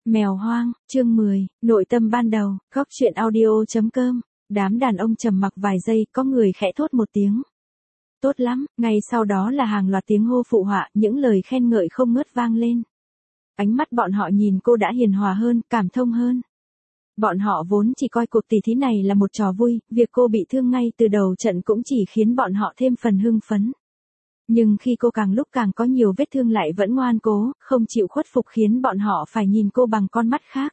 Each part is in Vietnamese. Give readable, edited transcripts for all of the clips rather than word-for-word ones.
Mèo hoang, chương 10, nội tâm ban đầu, góc truyện audio.com. Đám đàn ông trầm mặc vài giây, có người khẽ thốt một tiếng. Tốt lắm, ngay sau đó là hàng loạt tiếng hô phụ họa, những lời khen ngợi không ngớt vang lên. Ánh mắt bọn họ nhìn cô đã hiền hòa hơn, cảm thông hơn. Bọn họ vốn chỉ coi cuộc tỷ thí này là một trò vui, việc cô bị thương ngay từ đầu trận cũng chỉ khiến bọn họ thêm phần hưng phấn. Nhưng khi cô càng lúc càng có nhiều vết thương lại vẫn ngoan cố, không chịu khuất phục khiến bọn họ phải nhìn cô bằng con mắt khác.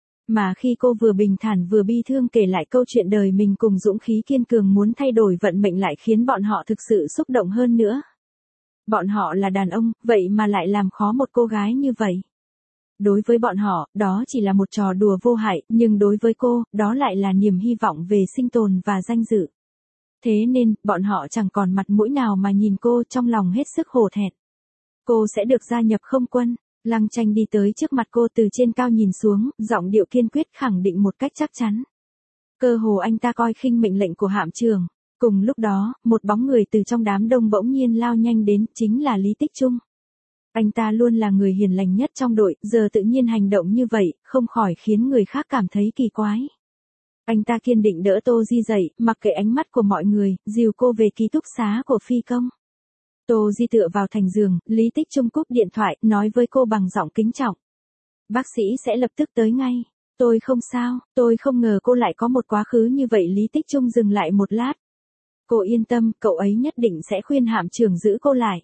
Mà khi cô vừa bình thản vừa bi thương kể lại câu chuyện đời mình cùng dũng khí kiên cường muốn thay đổi vận mệnh lại khiến bọn họ thực sự xúc động hơn nữa. Bọn họ là đàn ông, vậy mà lại làm khó một cô gái như vậy. Đối với bọn họ, đó chỉ là một trò đùa vô hại, nhưng đối với cô, đó lại là niềm hy vọng về sinh tồn và danh dự. Thế nên, bọn họ chẳng còn mặt mũi nào mà nhìn cô, trong lòng hết sức hổ thẹn. Cô sẽ được gia nhập không quân. Lăng Tranh đi tới trước mặt cô từ trên cao nhìn xuống, giọng điệu kiên quyết khẳng định một cách chắc chắn. Cơ hồ anh ta coi khinh mệnh lệnh của Hạm Trường. Cùng lúc đó, một bóng người từ trong đám đông bỗng nhiên lao nhanh đến, chính là Lý Tích Trung. Anh ta luôn là người hiền lành nhất trong đội, giờ tự nhiên hành động như vậy, không khỏi khiến người khác cảm thấy kỳ quái. Anh ta kiên định đỡ Tô Di dậy, mặc kệ ánh mắt của mọi người, dìu cô về ký túc xá của phi công. Tô Di tựa vào thành giường, Lý Tích Trung cúp điện thoại, nói với cô bằng giọng kính trọng. Bác sĩ sẽ lập tức tới ngay. Tôi không sao, tôi không ngờ cô lại có một quá khứ như vậy. Lý Tích Trung dừng lại một lát. Cô yên tâm, cậu ấy nhất định sẽ khuyên Hạm Trưởng giữ cô lại.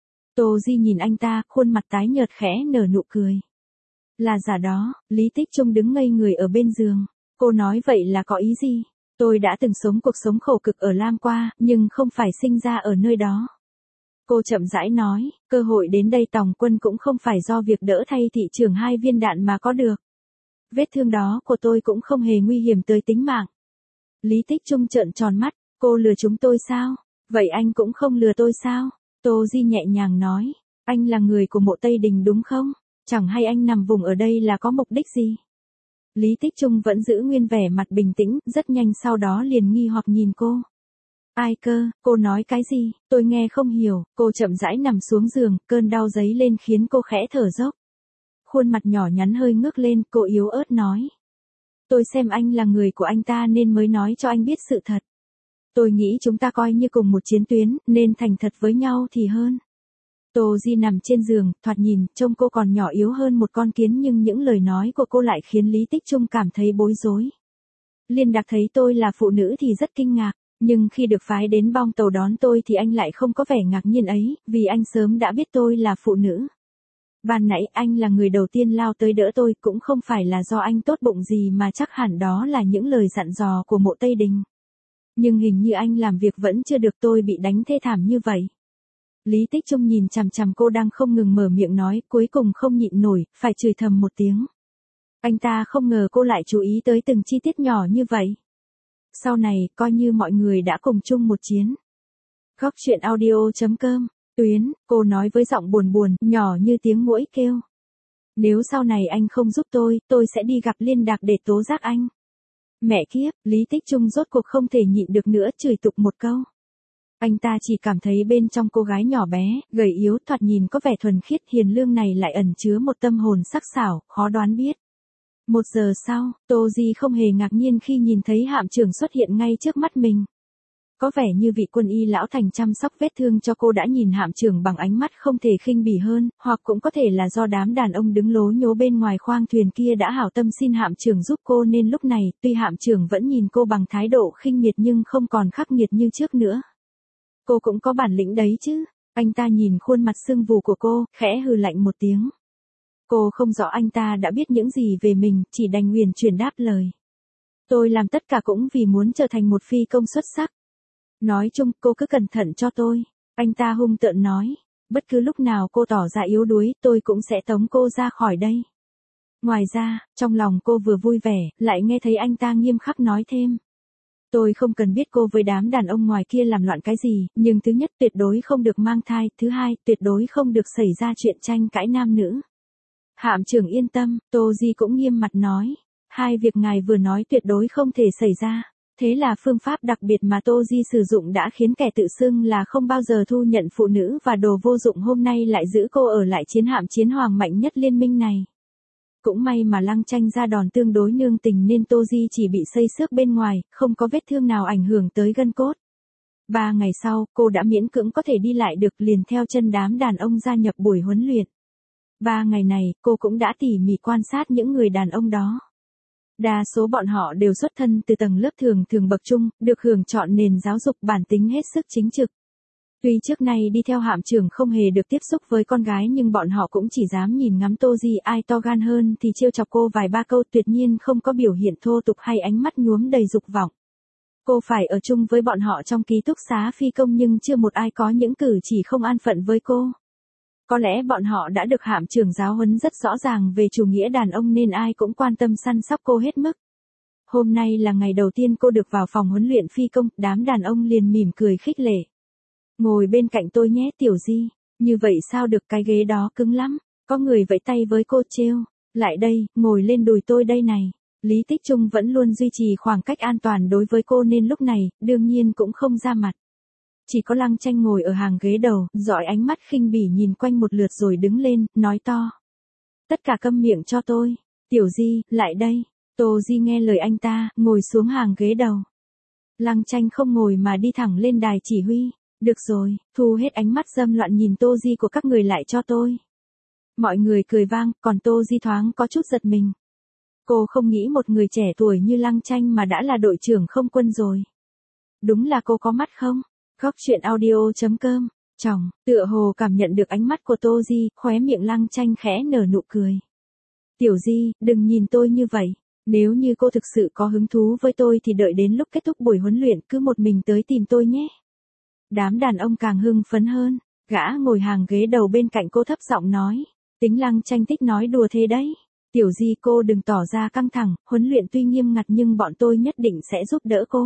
Tô Di nhìn anh ta, khuôn mặt tái nhợt khẽ nở nụ cười. Là giả đó, Lý Tích Trung đứng ngây người ở bên giường. Cô nói vậy là có ý gì? Tôi đã từng sống cuộc sống khổ cực ở Lam qua, nhưng không phải sinh ra ở nơi đó. Cô chậm rãi nói, cơ hội đến đây tòng quân cũng không phải do việc đỡ thay thị trưởng 2 viên đạn mà có được. Vết thương đó của tôi cũng không hề nguy hiểm tới tính mạng. Lý Tích Trung trợn tròn mắt, cô lừa chúng tôi sao? Vậy anh cũng không lừa tôi sao? Tô Di nhẹ nhàng nói, anh là người của Mộ Tây Đình đúng không? Chẳng hay anh nằm vùng ở đây là có mục đích gì? Lý Tích Trung vẫn giữ nguyên vẻ mặt bình tĩnh, rất nhanh sau đó liền nghi hoặc nhìn cô. Ai cơ, cô nói cái gì, tôi nghe không hiểu. Cô chậm rãi nằm xuống giường, cơn đau dấy lên khiến cô khẽ thở dốc. Khuôn mặt nhỏ nhắn hơi ngước lên, cô yếu ớt nói. Tôi xem anh là người của anh ta nên mới nói cho anh biết sự thật. Tôi nghĩ chúng ta coi như cùng một chiến tuyến, nên thành thật với nhau thì hơn. Tô Di nằm trên giường, thoạt nhìn, trông cô còn nhỏ yếu hơn một con kiến nhưng những lời nói của cô lại khiến Lý Tích Trung cảm thấy bối rối. Liên Đạc thấy tôi là phụ nữ thì rất kinh ngạc, nhưng khi được phái đến bong tàu đón tôi thì anh lại không có vẻ ngạc nhiên ấy, vì anh sớm đã biết tôi là phụ nữ. Ban nãy anh là người đầu tiên lao tới đỡ tôi, cũng không phải là do anh tốt bụng gì mà chắc hẳn đó là những lời dặn dò của Mộ Tây Đình. Nhưng hình như anh làm việc vẫn chưa được, tôi bị đánh thê thảm như vậy. Lý Tích Trung nhìn chằm chằm cô đang không ngừng mở miệng nói, cuối cùng không nhịn nổi, phải chửi thầm một tiếng. Anh ta không ngờ cô lại chú ý tới từng chi tiết nhỏ như vậy. Sau này, coi như mọi người đã cùng chung một chiến. Góc truyện audio.com, Tuyến, cô nói với giọng buồn buồn, nhỏ như tiếng muỗi kêu. Nếu sau này anh không giúp tôi sẽ đi gặp Liên Đạc để tố giác anh. Mẹ kiếp, Lý Tích Trung rốt cuộc không thể nhịn được nữa, chửi tục một câu. Anh ta chỉ cảm thấy bên trong cô gái nhỏ bé, gầy yếu, thoạt nhìn có vẻ thuần khiết hiền lương này lại ẩn chứa một tâm hồn sắc sảo, khó đoán biết. 1 giờ sau, Tô Di không hề ngạc nhiên khi nhìn thấy Hạm Trưởng xuất hiện ngay trước mắt mình. Có vẻ như vị quân y lão thành chăm sóc vết thương cho cô đã nhìn Hạm Trưởng bằng ánh mắt không thể khinh bỉ hơn, hoặc cũng có thể là do đám đàn ông đứng lố nhố bên ngoài khoang thuyền kia đã hảo tâm xin Hạm Trưởng giúp cô nên lúc này, tuy Hạm Trưởng vẫn nhìn cô bằng thái độ khinh miệt nhưng không còn khắc nghiệt như trước nữa. Cô cũng có bản lĩnh đấy chứ. Anh ta nhìn khuôn mặt sưng vù của cô, khẽ hừ lạnh một tiếng. Cô không rõ anh ta đã biết những gì về mình, chỉ đành huyền chuyển đáp lời. Tôi làm tất cả cũng vì muốn trở thành một phi công xuất sắc. Nói chung, cô cứ cẩn thận cho tôi. Anh ta hung tợn nói. Bất cứ lúc nào cô tỏ ra yếu đuối, tôi cũng sẽ tống cô ra khỏi đây. Ngoài ra, trong lòng cô vừa vui vẻ, lại nghe thấy anh ta nghiêm khắc nói thêm. Tôi không cần biết cô với đám đàn ông ngoài kia làm loạn cái gì, nhưng thứ nhất tuyệt đối không được mang thai, thứ hai tuyệt đối không được xảy ra chuyện tranh cãi nam nữ. Hạm Trưởng yên tâm, Tô Di cũng nghiêm mặt nói. 2 việc ngài vừa nói tuyệt đối không thể xảy ra. Thế là phương pháp đặc biệt mà Tô Di sử dụng đã khiến kẻ tự xưng là không bao giờ thu nhận phụ nữ và đồ vô dụng hôm nay lại giữ cô ở lại chiến hạm chiến hoàng mạnh nhất liên minh này. Cũng may mà Lăng Tranh ra đòn tương đối nương tình nên Tô Di chỉ bị xây xước bên ngoài, không có vết thương nào ảnh hưởng tới gân cốt. 3 ngày sau, cô đã miễn cưỡng có thể đi lại được, liền theo chân đám đàn ông gia nhập buổi huấn luyện. 3 ngày này, cô cũng đã tỉ mỉ quan sát những người đàn ông đó. Đa số bọn họ đều xuất thân từ tầng lớp thường thường bậc trung, được hưởng chọn nền giáo dục bản tính hết sức chính trực. Tuy trước nay đi theo hạm trưởng không hề được tiếp xúc với con gái nhưng bọn họ cũng chỉ dám nhìn ngắm Tô Di, ai to gan hơn thì trêu chọc cô vài ba câu, tuyệt nhiên không có biểu hiện thô tục hay ánh mắt nhuốm đầy dục vọng. Cô phải ở chung với bọn họ trong ký túc xá phi công nhưng chưa một ai có những cử chỉ không an phận với cô. Có lẽ bọn họ đã được hạm trưởng giáo huấn rất rõ ràng về chủ nghĩa đàn ông nên ai cũng quan tâm săn sóc cô hết mức. Hôm nay là ngày đầu tiên cô được vào phòng huấn luyện phi công, đám đàn ông liền mỉm cười khích lệ. Ngồi bên cạnh tôi nhé Tiểu Di, như vậy sao được, cái ghế đó cứng lắm. Có người vẫy tay với cô trêu, lại đây, ngồi lên đùi tôi đây này. Lý Tích Trung vẫn luôn duy trì khoảng cách an toàn đối với cô nên lúc này, đương nhiên cũng không ra mặt. Chỉ có Lăng Tranh ngồi ở hàng ghế đầu, dõi ánh mắt khinh bỉ nhìn quanh một lượt rồi đứng lên, nói to. Tất cả câm miệng cho tôi, Tiểu Di, lại đây. Tô Di nghe lời anh ta, ngồi xuống hàng ghế đầu. Lăng Tranh không ngồi mà đi thẳng lên đài chỉ huy. Được rồi, thu hết ánh mắt dâm loạn nhìn Tô Di của các người lại cho tôi. Mọi người cười vang, còn Tô Di thoáng có chút giật mình. Cô không nghĩ một người trẻ tuổi như Lăng Tranh mà đã là đội trưởng không quân rồi. Đúng là cô có mắt không? Góc chuyện audio.com. Chồng, tựa hồ cảm nhận được ánh mắt của Tô Di, khóe miệng Lăng Tranh khẽ nở nụ cười. Tiểu Di, đừng nhìn tôi như vậy. Nếu như cô thực sự có hứng thú với tôi thì đợi đến lúc kết thúc buổi huấn luyện cứ một mình tới tìm tôi nhé. Đám đàn ông càng hưng phấn hơn, gã ngồi hàng ghế đầu bên cạnh cô thấp giọng nói. Tính Lăng Tranh thích nói đùa thế đấy. Tiểu Di cô đừng tỏ ra căng thẳng, huấn luyện tuy nghiêm ngặt nhưng bọn tôi nhất định sẽ giúp đỡ cô.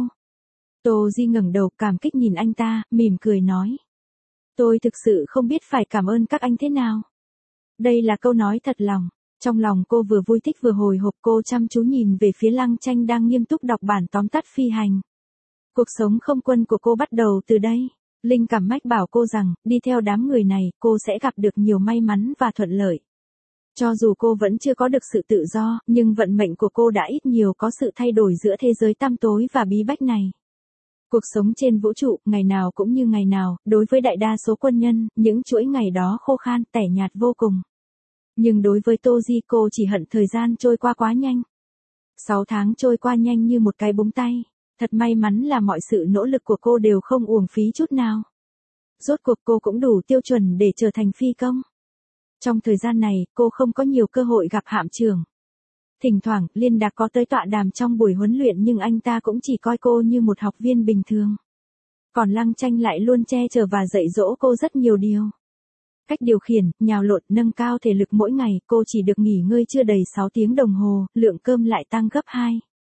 Tô Di ngẩng đầu cảm kích nhìn anh ta, mỉm cười nói. Tôi thực sự không biết phải cảm ơn các anh thế nào. Đây là câu nói thật lòng. Trong lòng cô vừa vui thích vừa hồi hộp, cô chăm chú nhìn về phía Lăng Tranh đang nghiêm túc đọc bản tóm tắt phi hành. Cuộc sống không quân của cô bắt đầu từ đây. Linh cảm mách bảo cô rằng, đi theo đám người này, cô sẽ gặp được nhiều may mắn và thuận lợi. Cho dù cô vẫn chưa có được sự tự do, nhưng vận mệnh của cô đã ít nhiều có sự thay đổi giữa thế giới tăm tối và bí bách này. Cuộc sống trên vũ trụ, ngày nào cũng như ngày nào, đối với đại đa số quân nhân, những chuỗi ngày đó khô khan, tẻ nhạt vô cùng. Nhưng đối với Tô Di cô chỉ hận thời gian trôi qua quá nhanh. 6 tháng trôi qua nhanh như một cái búng tay. Thật may mắn là mọi sự nỗ lực của cô đều không uổng phí chút nào. Rốt cuộc cô cũng đủ tiêu chuẩn để trở thành phi công. Trong thời gian này, cô không có nhiều cơ hội gặp hạm trưởng. Thỉnh thoảng, Liên Đạc có tới tọa đàm trong buổi huấn luyện nhưng anh ta cũng chỉ coi cô như một học viên bình thường. Còn Lăng Tranh lại luôn che chở và dạy dỗ cô rất nhiều điều. Cách điều khiển, nhào lộn, nâng cao thể lực mỗi ngày, cô chỉ được nghỉ ngơi chưa đầy 6 tiếng đồng hồ, lượng cơm lại tăng gấp 2.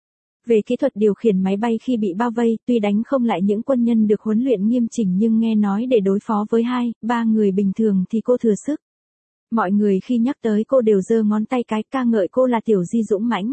Về kỹ thuật điều khiển máy bay khi bị bao vây, tuy đánh không lại những quân nhân được huấn luyện nghiêm chỉnh nhưng nghe nói để đối phó với 2-3 người bình thường thì cô thừa sức. Mọi người khi nhắc tới cô đều giơ ngón tay cái ca ngợi cô là Tiểu Di dũng mãnh.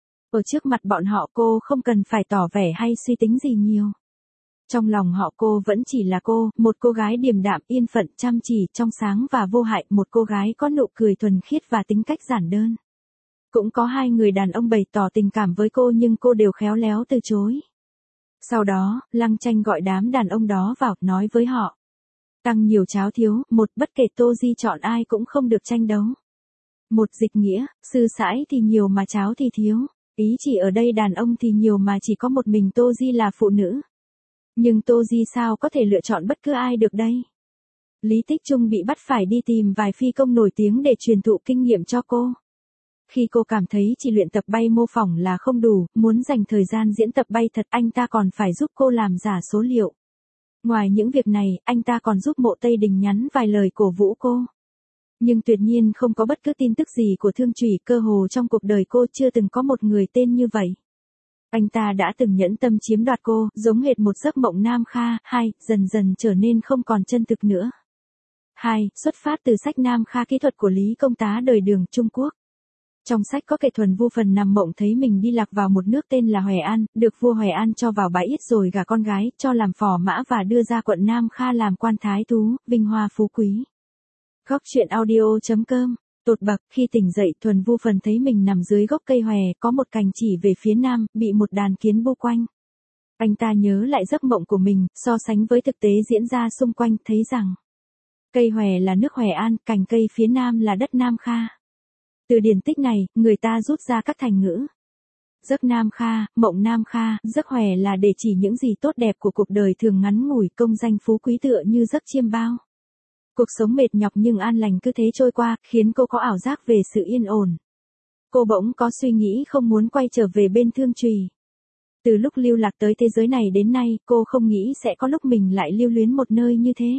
Ở trước mặt bọn họ cô không cần phải tỏ vẻ hay suy tính gì nhiều. Trong lòng họ cô vẫn chỉ là cô, một cô gái điềm đạm, yên phận, chăm chỉ, trong sáng và vô hại, một cô gái có nụ cười thuần khiết và tính cách giản đơn. Cũng có 2 người đàn ông bày tỏ tình cảm với cô nhưng cô đều khéo léo từ chối. Sau đó, Lăng Tranh gọi đám đàn ông đó vào, nói với họ. Tăng nhiều cháo thiếu, một bất kể Tô Di chọn ai cũng không được tranh đấu. Một dịch nghĩa, sư sãi thì nhiều mà cháo thì thiếu. Ý chỉ ở đây đàn ông thì nhiều mà chỉ có một mình Tô Di là phụ nữ. Nhưng Tô Di sao có thể lựa chọn bất cứ ai được đây? Lý Tích Trung bị bắt phải đi tìm vài phi công nổi tiếng để truyền thụ kinh nghiệm cho cô. Khi cô cảm thấy chỉ luyện tập bay mô phỏng là không đủ, muốn dành thời gian diễn tập bay thật, anh ta còn phải giúp cô làm giả số liệu. Ngoài những việc này, anh ta còn giúp Mộ Tây Đình nhắn vài lời cổ vũ cô. Nhưng tuyệt nhiên không có bất cứ tin tức gì của Thương Chủy, cơ hồ trong cuộc đời cô chưa từng có một người tên như vậy. Anh ta đã từng nhẫn tâm chiếm đoạt cô, giống hệt một giấc mộng Nam Kha. 2, dần dần trở nên không còn chân thực nữa. 2, xuất phát từ sách Nam Kha kỹ thuật của Lý Công Tá đời Đường, Trung Quốc. Trong sách có kể Thuần Vu Phần nằm mộng thấy mình đi lạc vào một nước tên là Hoè An, được vua Hoè An cho vào bãi yết rồi gả con gái, cho làm phò mã và đưa ra quận Nam Kha làm quan thái thú, vinh hoa phú quý. Góc chuyện audio.com Tột bậc, khi tỉnh dậy Thuần Vu Phần thấy mình nằm dưới gốc cây hòe, có một cành chỉ về phía nam, bị một đàn kiến bu quanh. Anh ta nhớ lại giấc mộng của mình, so sánh với thực tế diễn ra xung quanh, thấy rằng cây hòe là nước Hoè An, cành cây phía nam là đất Nam Kha. Từ điển tích này, người ta rút ra các thành ngữ. Giấc Nam Kha, mộng Nam Kha, giấc hòe là để chỉ những gì tốt đẹp của cuộc đời thường ngắn ngủi, công danh phú quý tựa như giấc chiêm bao. Cuộc sống mệt nhọc nhưng an lành cứ thế trôi qua, khiến cô có ảo giác về sự yên ổn. Cô bỗng có suy nghĩ không muốn quay trở về bên Thương Trùy. Từ lúc lưu lạc tới thế giới này đến nay, cô không nghĩ sẽ có lúc mình lại lưu luyến một nơi như thế.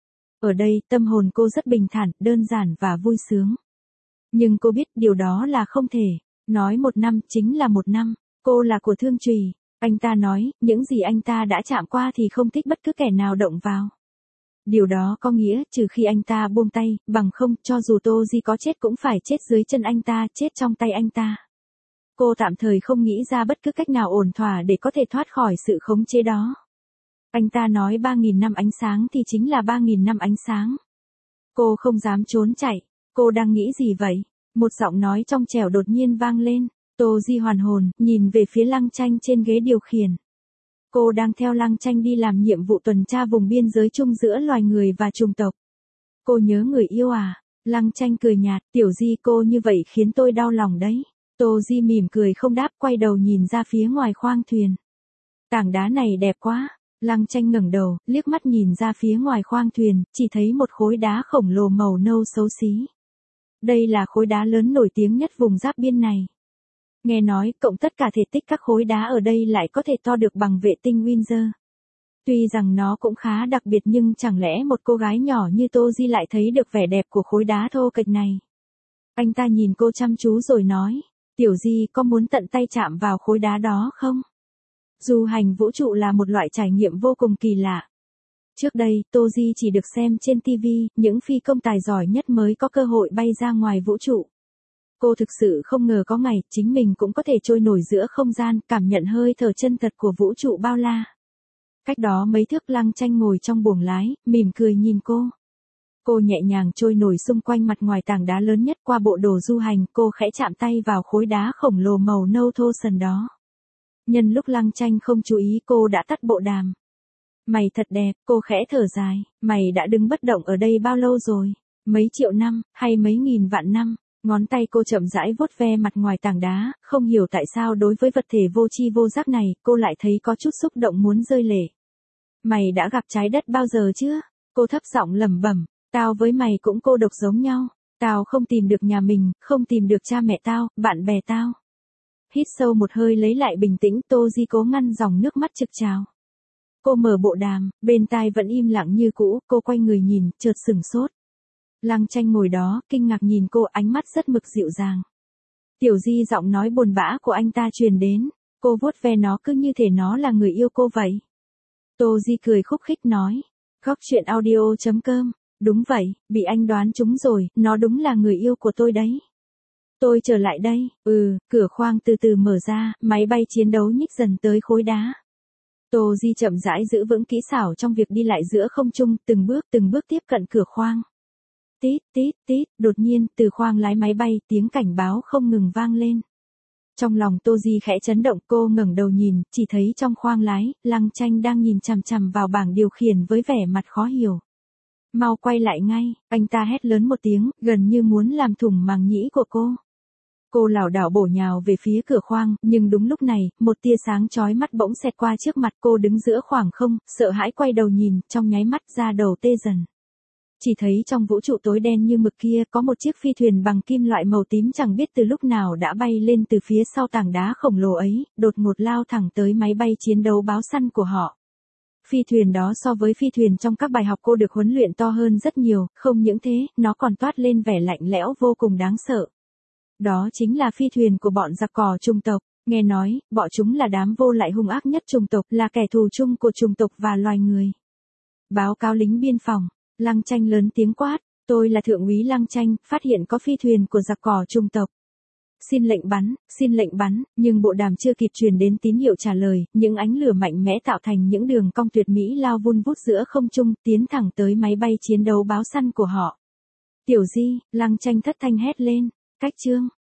Ở đây, tâm hồn cô rất bình thản, đơn giản và vui sướng. Nhưng cô biết điều đó là không thể. Nói 1 năm chính là 1 năm, cô là của Thương Trùy. Anh ta nói, những gì anh ta đã chạm qua thì không thích bất cứ kẻ nào động vào. Điều đó có nghĩa, trừ khi anh ta buông tay, bằng không, cho dù Tô Di có chết cũng phải chết dưới chân anh ta, chết trong tay anh ta. Cô tạm thời không nghĩ ra bất cứ cách nào ổn thỏa để có thể thoát khỏi sự khống chế đó. Anh ta nói 3.000 năm ánh sáng thì chính là 3.000 năm ánh sáng. Cô không dám trốn chạy. Cô đang nghĩ gì vậy? Một giọng nói trong trẻo đột nhiên vang lên. Tô Di hoàn hồn, nhìn về phía Lăng Tranh trên ghế điều khiển. Cô đang theo Lăng Tranh đi làm nhiệm vụ tuần tra vùng biên giới chung giữa loài người và chủng tộc. Cô nhớ người yêu à? Lăng Tranh cười nhạt, Tiểu Di cô như vậy khiến tôi đau lòng đấy. Tô Di mỉm cười không đáp, quay đầu nhìn ra phía ngoài khoang thuyền. Tảng đá này đẹp quá. Lăng Tranh ngẩng đầu, liếc mắt nhìn ra phía ngoài khoang thuyền, chỉ thấy một khối đá khổng lồ màu nâu xấu xí. Đây là khối đá lớn nổi tiếng nhất vùng giáp biên này. Nghe nói, cộng tất cả thể tích các khối đá ở đây lại có thể to được bằng vệ tinh Windsor. Tuy rằng nó cũng khá đặc biệt nhưng chẳng lẽ một cô gái nhỏ như Tô Di lại thấy được vẻ đẹp của khối đá thô kệch này. Anh ta nhìn cô chăm chú rồi nói, Tiểu Di có muốn tận tay chạm vào khối đá đó không? Du hành vũ trụ là một loại trải nghiệm vô cùng kỳ lạ. Trước đây, Tô Di chỉ được xem trên TV, những phi công tài giỏi nhất mới có cơ hội bay ra ngoài vũ trụ. Cô thực sự không ngờ có ngày, chính mình cũng có thể trôi nổi giữa không gian, cảm nhận hơi thở chân thật của vũ trụ bao la. Cách đó mấy thước, Lăng Tranh ngồi trong buồng lái, mỉm cười nhìn cô. Cô nhẹ nhàng trôi nổi xung quanh mặt ngoài tảng đá lớn nhất qua bộ đồ du hành, cô khẽ chạm tay vào khối đá khổng lồ màu nâu thô sần đó. Nhân lúc Lăng Tranh không chú ý cô đã tắt bộ đàm. Mày thật đẹp, cô khẽ thở dài, mày đã đứng bất động ở đây bao lâu rồi? Mấy triệu năm, hay mấy nghìn vạn năm? Ngón tay cô chậm rãi vuốt ve mặt ngoài tảng đá, không hiểu tại sao đối với vật thể vô tri vô giác này, cô lại thấy có chút xúc động muốn rơi lệ. Mày đã gặp trái đất bao giờ chưa? Cô thấp giọng lẩm bẩm, tao với mày cũng cô độc giống nhau. Tao không tìm được nhà mình, không tìm được cha mẹ tao, bạn bè tao. Hít sâu một hơi lấy lại bình tĩnh, Tô Di cố ngăn dòng nước mắt trực trào. Cô mở bộ đàm, bên tai vẫn im lặng như cũ, cô quay người nhìn, chợt sửng sốt. Lăng Tranh ngồi đó, kinh ngạc nhìn cô, ánh mắt rất mực dịu dàng. Tiểu Di, giọng nói buồn bã của anh ta truyền đến, cô vuốt ve nó cứ như thể nó là người yêu cô vậy. Tô Di cười khúc khích nói, Góc truyện audio.com, đúng vậy, bị anh đoán trúng rồi, nó đúng là người yêu của tôi đấy. Tôi trở lại đây, cửa khoang từ từ mở ra, máy bay chiến đấu nhích dần tới khối đá. Tô Di chậm rãi giữ vững kỹ xảo trong việc đi lại giữa không trung, từng bước tiếp cận cửa khoang. Tít, tít, tít, đột nhiên, từ khoang lái máy bay, tiếng cảnh báo không ngừng vang lên. Trong lòng Tô Di khẽ chấn động, cô ngẩng đầu nhìn, chỉ thấy trong khoang lái, Lăng Tranh đang nhìn chằm chằm vào bảng điều khiển với vẻ mặt khó hiểu. Mau quay lại ngay, anh ta hét lớn một tiếng, gần như muốn làm thủng màng nhĩ của cô. Cô lảo đảo bổ nhào về phía cửa khoang, nhưng đúng lúc này, một tia sáng chói mắt bỗng xẹt qua trước mặt cô, đứng giữa khoảng không, sợ hãi quay đầu nhìn, trong nháy mắt da đầu tê dần. Chỉ thấy trong vũ trụ tối đen như mực kia có một chiếc phi thuyền bằng kim loại màu tím chẳng biết từ lúc nào đã bay lên từ phía sau tảng đá khổng lồ ấy, đột ngột lao thẳng tới máy bay chiến đấu báo săn của họ. Phi thuyền đó so với phi thuyền trong các bài học cô được huấn luyện to hơn rất nhiều, không những thế, nó còn toát lên vẻ lạnh lẽo vô cùng đáng sợ. Đó chính là phi thuyền của bọn giặc cò chủng tộc. Nghe nói, bọn chúng là đám vô lại hung ác nhất chủng tộc, là kẻ thù chung của chủng tộc và loài người. Báo cáo lính biên phòng. Lăng Tranh lớn tiếng quát, tôi là thượng úy Lăng Tranh, phát hiện có phi thuyền của giặc cò chủng tộc. Xin lệnh bắn, nhưng bộ đàm chưa kịp truyền đến tín hiệu trả lời, những ánh lửa mạnh mẽ tạo thành những đường cong tuyệt mỹ lao vun vút giữa không trung, tiến thẳng tới máy bay chiến đấu báo săn của họ. Tiểu Di, Lăng Tranh thất thanh hét lên, cách chương.